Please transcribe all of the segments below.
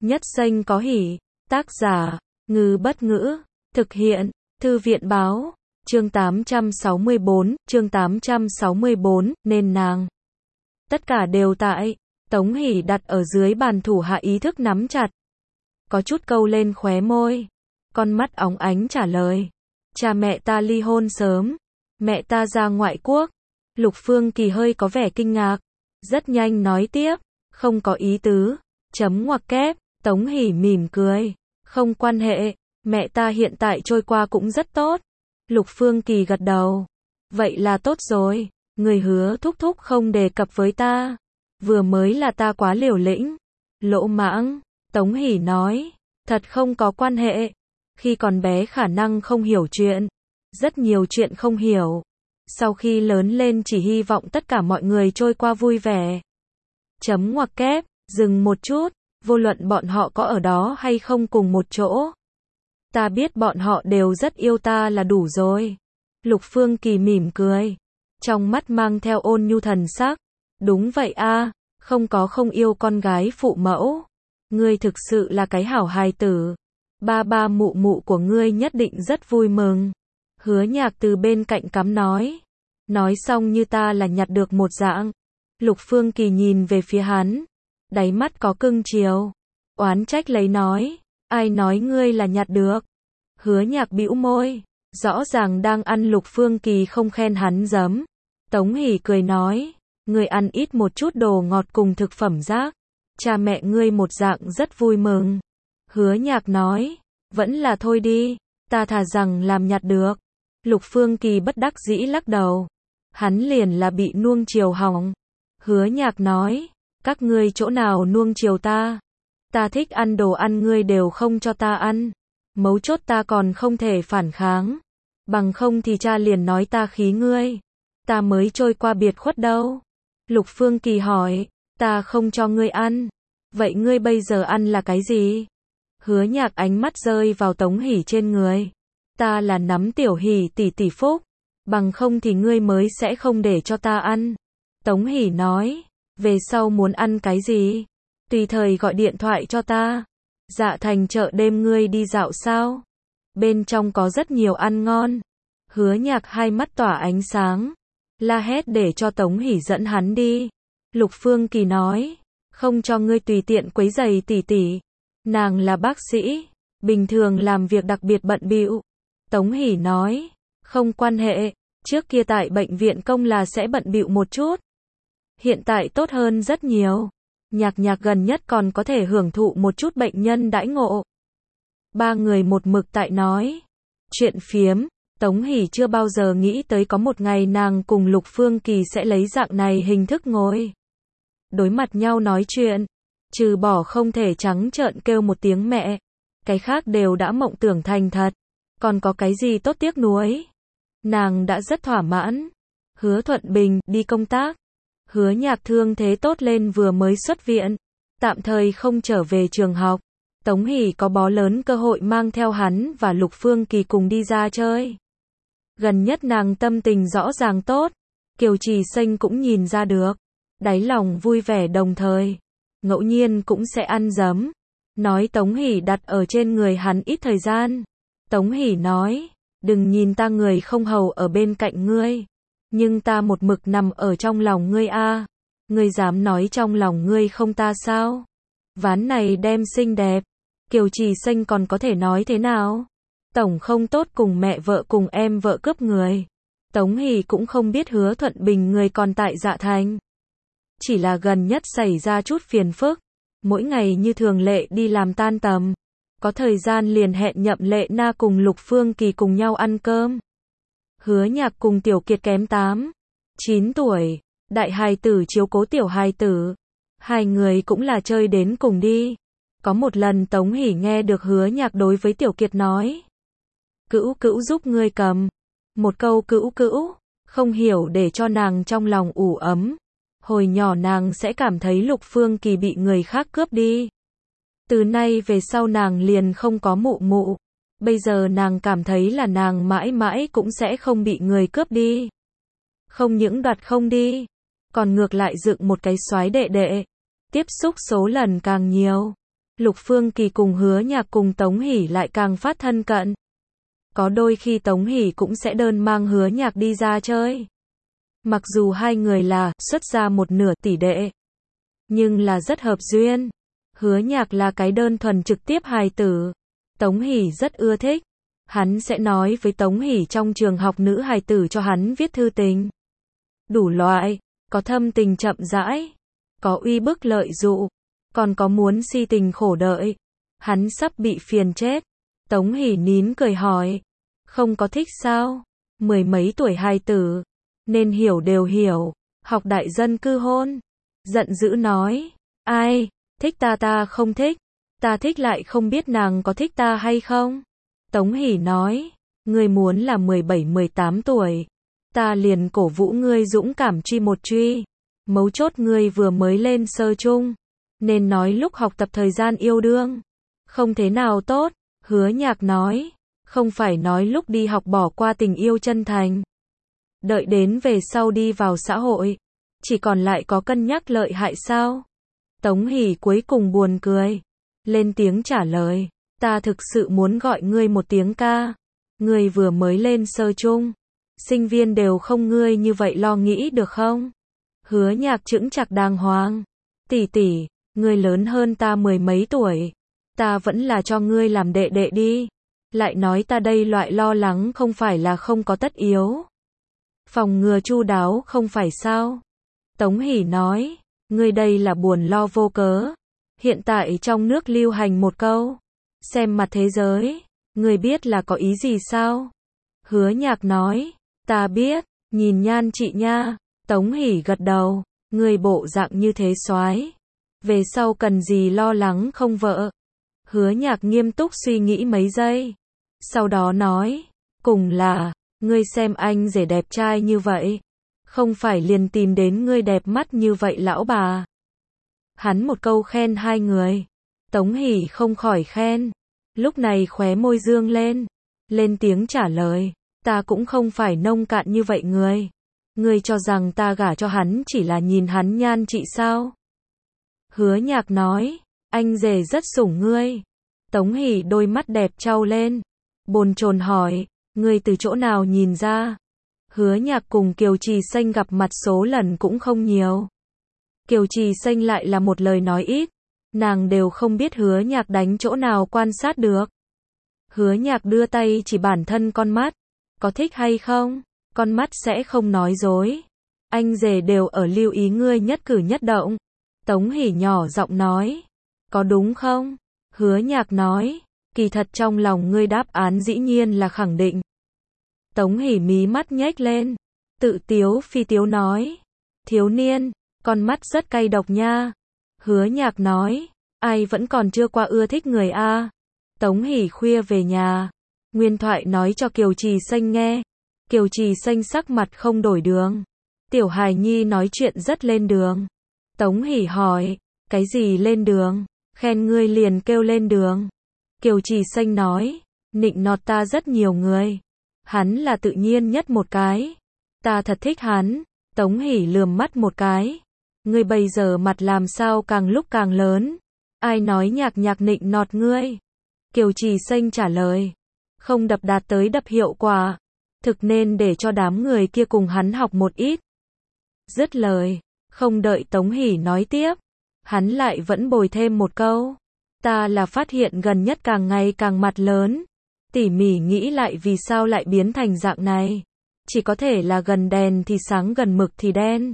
Nhất xanh có hỉ. Tác giả, Ngư Bất Ngữ. Thực hiện, Thư viện Báo. Chương 864, nên nàng. Tất cả đều tại. Tống Hỷ đặt ở dưới bàn, thủ hạ ý thức nắm chặt. Có chút câu lên khóe môi. Con mắt óng ánh trả lời. Cha mẹ ta ly hôn sớm. Mẹ ta ra ngoại quốc. Lục Phương Kỳ hơi có vẻ kinh ngạc. Rất nhanh nói tiếp. Không có ý tứ. Chấm ngoặc kép. Tống Hỷ mỉm cười. Không quan hệ. Mẹ ta hiện tại trôi qua cũng rất tốt. Lục Phương Kỳ gật đầu. Vậy là tốt rồi. Người hứa thúc thúc không đề cập với ta. Vừa mới là ta quá liều lĩnh. Lỗ mãng. Tống Hỷ nói. Thật không có quan hệ. Khi còn bé khả năng không hiểu chuyện. Rất nhiều chuyện không hiểu. Sau khi lớn lên chỉ hy vọng tất cả mọi người trôi qua vui vẻ. Chấm ngoặc kép. Dừng một chút. Vô luận bọn họ có ở đó hay không cùng một chỗ. Ta biết bọn họ đều rất yêu ta là đủ rồi. Lục Phương Kỳ mỉm cười. Trong mắt mang theo ôn nhu thần sắc. Đúng vậy a, không có không yêu con gái phụ mẫu. Ngươi thực sự là cái hảo hài tử. Ba ba mụ mụ của ngươi nhất định rất vui mừng. Hứa Nhạc từ bên cạnh cắm nói. Nói xong như ta là nhặt được một dạng. Lục Phương Kỳ nhìn về phía hắn. Đáy mắt có cưng chiều. Oán trách lấy nói. Ai nói ngươi là nhặt được? Hứa Nhạc bĩu môi. Rõ ràng đang ăn, Lục Phương Kỳ không khen hắn giấm. Tống Hỷ cười nói. Ngươi ăn ít một chút đồ ngọt cùng thực phẩm rác. Cha mẹ ngươi một dạng rất vui mừng. Hứa Nhạc nói. Vẫn là thôi đi. Ta thà rằng làm nhặt được. Lục Phương Kỳ bất đắc dĩ lắc đầu. Hắn liền là bị nuông chiều hỏng. Hứa Nhạc nói. Các ngươi chỗ nào nuông chiều ta? Ta thích ăn đồ ăn ngươi đều không cho ta ăn. Mấu chốt ta còn không thể phản kháng. Bằng không thì cha liền nói ta khí ngươi. Ta mới trôi qua biệt khuất đâu. Lục Phương Kỳ hỏi. Ta không cho ngươi ăn. Vậy ngươi bây giờ ăn là cái gì? Hứa Nhạc ánh mắt rơi vào Tống Hỷ trên người. Ta là nắm Tiểu Hỷ tỷ tỷ phúc. Bằng không thì ngươi mới sẽ không để cho ta ăn. Tống Hỷ nói. Về sau muốn ăn cái gì? Tùy thời gọi điện thoại cho ta. Dạ Thành chợ đêm ngươi đi dạo sao? Bên trong có rất nhiều ăn ngon. Hứa Nhạc hai mắt tỏa ánh sáng. La hét để cho Tống Hỷ dẫn hắn đi. Lục Phương Kỳ nói. Không cho ngươi tùy tiện quấy rầy tỷ tỷ. Nàng là bác sĩ. Bình thường làm việc đặc biệt bận bịu. Tống Hỷ nói. Không quan hệ. Trước kia tại bệnh viện công là sẽ bận bịu một chút. Hiện tại tốt hơn rất nhiều. Nhạc gần nhất còn có thể hưởng thụ một chút bệnh nhân đãi ngộ. Ba người một mực tại nói. Chuyện phiếm. Tống Hỷ chưa bao giờ nghĩ tới có một ngày nàng cùng Lục Phương Kỳ sẽ lấy dạng này hình thức ngồi đối mặt nhau nói chuyện. Trừ bỏ không thể trắng trợn kêu một tiếng mẹ. Cái khác đều đã mộng tưởng thành thật. Còn có cái gì tốt tiếc nuối. Nàng đã rất thỏa mãn. Hứa Thuận Bình đi công tác. Hứa Nhạc thương thế tốt lên vừa mới xuất viện. Tạm thời không trở về trường học. Tống Hỷ có bó lớn cơ hội mang theo hắn và Lục Phương Kỳ cùng đi ra chơi. Gần nhất nàng tâm tình rõ ràng tốt. Kiều Trì Xanh cũng nhìn ra được. Đáy lòng vui vẻ đồng thời. Ngẫu nhiên cũng sẽ ăn giấm. Nói Tống Hỷ đặt ở trên người hắn ít thời gian. Tống Hỷ nói. Đừng nhìn ta người không hầu ở bên cạnh ngươi. Nhưng ta một mực nằm ở trong lòng ngươi a. Ngươi dám nói trong lòng ngươi không ta sao? Ván này đem xinh đẹp. Kiều Trì Xanh còn có thể nói thế nào? Tổng không tốt cùng mẹ vợ cùng em vợ cướp người. Tống Hỷ cũng không biết Hứa Thuận Bình người còn tại Dạ Thành. Chỉ là gần nhất xảy ra chút phiền phức. Mỗi ngày như thường lệ đi làm tan tầm. Có thời gian liền hẹn Nhậm Lệ Na cùng Lục Phương Kỳ cùng nhau ăn cơm. Hứa Nhạc cùng Tiểu Kiệt kém 8, 9 tuổi. Đại hài tử chiếu cố tiểu hài tử. Hai người cũng là chơi đến cùng đi. Có một lần Tống Hỷ nghe được Hứa Nhạc đối với Tiểu Kiệt nói. Cữu cữu giúp ngươi cầm. Một câu cữu cữu. Không hiểu để cho nàng trong lòng ủ ấm. Hồi nhỏ nàng sẽ cảm thấy Lục Phương Kỳ bị người khác cướp đi. Từ nay về sau nàng liền không có mụ mụ. Bây giờ nàng cảm thấy là nàng mãi mãi cũng sẽ không bị người cướp đi. Không những đoạt không đi. Còn ngược lại dựng một cái soái đệ đệ. Tiếp xúc số lần càng nhiều. Lục Phương Kỳ cùng Hứa Nhạc cùng Tống Hỷ lại càng phát thân cận. Có đôi khi Tống Hỷ cũng sẽ đơn mang Hứa Nhạc đi ra chơi. Mặc dù hai người là xuất ra một nửa tỷ đệ, nhưng là rất hợp duyên. Hứa Nhạc là cái đơn thuần trực tiếp hài tử. Tống Hỷ rất ưa thích. Hắn sẽ nói với Tống Hỷ trong trường học nữ hài tử cho hắn viết thư tình. Đủ loại, có thâm tình chậm rãi, có uy bức lợi dụ, còn có muốn si tình khổ đợi. Hắn sắp bị phiền chết. Tống Hỷ nín cười hỏi, không có thích sao? Mười mấy tuổi hài tử, nên hiểu đều hiểu, học đại dân cư hôn. Giận dữ nói, ai, thích ta không thích, ta thích lại không biết nàng có thích ta hay không. Tống Hỷ nói, ngươi muốn là 17-18 tuổi, ta liền cổ vũ ngươi dũng cảm truy một truy. Mấu chốt ngươi vừa mới lên sơ trung, nên nói lúc học tập thời gian yêu đương, không thế nào tốt. Hứa Nhạc nói, không phải nói lúc đi học bỏ qua tình yêu chân thành. Đợi đến về sau đi vào xã hội, chỉ còn lại có cân nhắc lợi hại sao? Tống Hỷ cuối cùng buồn cười, lên tiếng trả lời, ta thực sự muốn gọi ngươi một tiếng ca. Ngươi vừa mới lên sơ trung, sinh viên đều không ngươi như vậy lo nghĩ được không? Hứa Nhạc chững chạc đàng hoàng, tỷ tỷ, ngươi lớn hơn ta mười mấy tuổi, ta vẫn là cho ngươi làm đệ đệ đi. Lại nói ta đây loại lo lắng không phải là không có tất yếu. Phòng ngừa chu đáo không phải sao? Tống Hỷ nói, ngươi đây là buồn lo vô cớ. Hiện tại trong nước lưu hành một câu, xem mặt thế giới, ngươi biết là có ý gì sao? Hứa Nhạc nói, ta biết, nhìn nhan chị nha. Tống Hỷ gật đầu, ngươi bộ dạng như thế soái, về sau cần gì lo lắng không vợ. Hứa Nhạc nghiêm túc suy nghĩ mấy giây, sau đó nói, cùng là, ngươi xem anh rể đẹp trai như vậy, không phải liền tìm đến ngươi đẹp mắt như vậy lão bà. Hắn một câu khen hai người, Tống Hỷ không khỏi khen, lúc này khóe môi dương lên tiếng trả lời, ta cũng không phải nông cạn như vậy người. Ngươi cho rằng ta gả cho hắn chỉ là nhìn hắn nhan trị sao? Hứa Nhạc nói, anh rể rất sủng ngươi. Tống Hỷ đôi mắt đẹp trao lên, bồn chồn hỏi, ngươi từ chỗ nào nhìn ra? Hứa Nhạc cùng Kiều Trì Xanh gặp mặt số lần cũng không nhiều. Kiều Trì Xanh lại là một lời nói ít, nàng đều không biết Hứa Nhạc đánh chỗ nào quan sát được. Hứa Nhạc đưa tay chỉ bản thân con mắt, có thích hay không? Con mắt sẽ không nói dối. Anh rể đều ở lưu ý ngươi nhất cử nhất động. Tống Hỷ nhỏ giọng nói, có đúng không? Hứa Nhạc nói, kỳ thật trong lòng ngươi đáp án dĩ nhiên là khẳng định. Tống Hỷ mí mắt nhếch lên, tự tiếu phi tiếu nói, thiếu niên, con mắt rất cay độc nha. Hứa Nhạc nói, ai vẫn còn chưa qua ưa thích người a. Tống Hỷ khuya về nhà, nguyên thoại nói cho Kiều Trì Xanh nghe. Kiều Trì Xanh sắc mặt không đổi đường. Tiểu hài nhi nói chuyện rất lên đường. Tống Hỷ hỏi, cái gì lên đường? Khen ngươi liền kêu lên đường. Kiều Trì Xanh nói, nịnh nọt ta rất nhiều người, hắn là tự nhiên nhất một cái. Ta thật thích hắn. Tống Hỷ lườm mắt một cái. Ngươi bây giờ mặt làm sao càng lúc càng lớn? Ai nói Nhạc nịnh nọt ngươi? Kiều Trì Xanh trả lời, không đập đạt tới đập hiệu quả, thực nên để cho đám người kia cùng hắn học một ít. Dứt lời, không đợi Tống Hỷ nói tiếp, hắn lại vẫn bồi thêm một câu, ta là phát hiện gần nhất càng ngày càng mặt lớn, tỉ mỉ nghĩ lại vì sao lại biến thành dạng này, chỉ có thể là gần đèn thì sáng gần mực thì đen.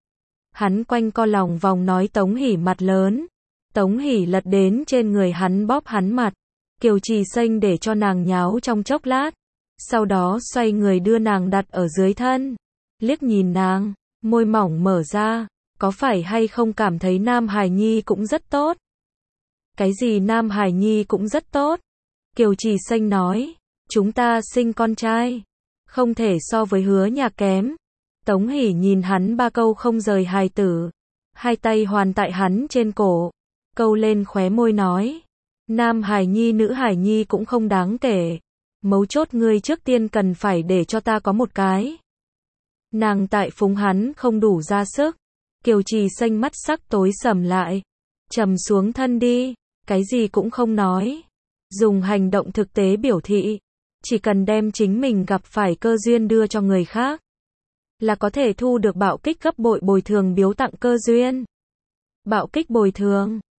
Hắn quanh co lòng vòng nói Tống Hỷ mặt lớn. Tống Hỷ lật đến trên người hắn bóp hắn mặt. Kiều Trì Xanh để cho nàng nháo trong chốc lát, sau đó xoay người đưa nàng đặt ở dưới thân, liếc nhìn nàng, môi mỏng mở ra, có phải hay không cảm thấy Nam Hải Nhi cũng rất tốt? Cái gì Nam Hải Nhi cũng rất tốt? Kiều Trì Xanh nói, chúng ta sinh con trai, không thể so với Hứa Nhạc kém. Tống Hỷ nhìn hắn ba câu không rời hài tử, hai tay hoàn tại hắn trên cổ, câu lên khóe môi nói, Nam Hải Nhi nữ Hải Nhi cũng không đáng kể, mấu chốt ngươi trước tiên cần phải để cho ta có một cái. Nàng tại phúng hắn không đủ ra sức. Kiều Trì Xanh mắt sắc tối sầm lại, trầm xuống thân đi. Cái gì cũng không nói. Dùng hành động thực tế biểu thị. Chỉ cần đem chính mình gặp phải cơ duyên đưa cho người khác, là có thể thu được bạo kích gấp bội bồi thường biếu tặng cơ duyên. Bạo kích bồi thường.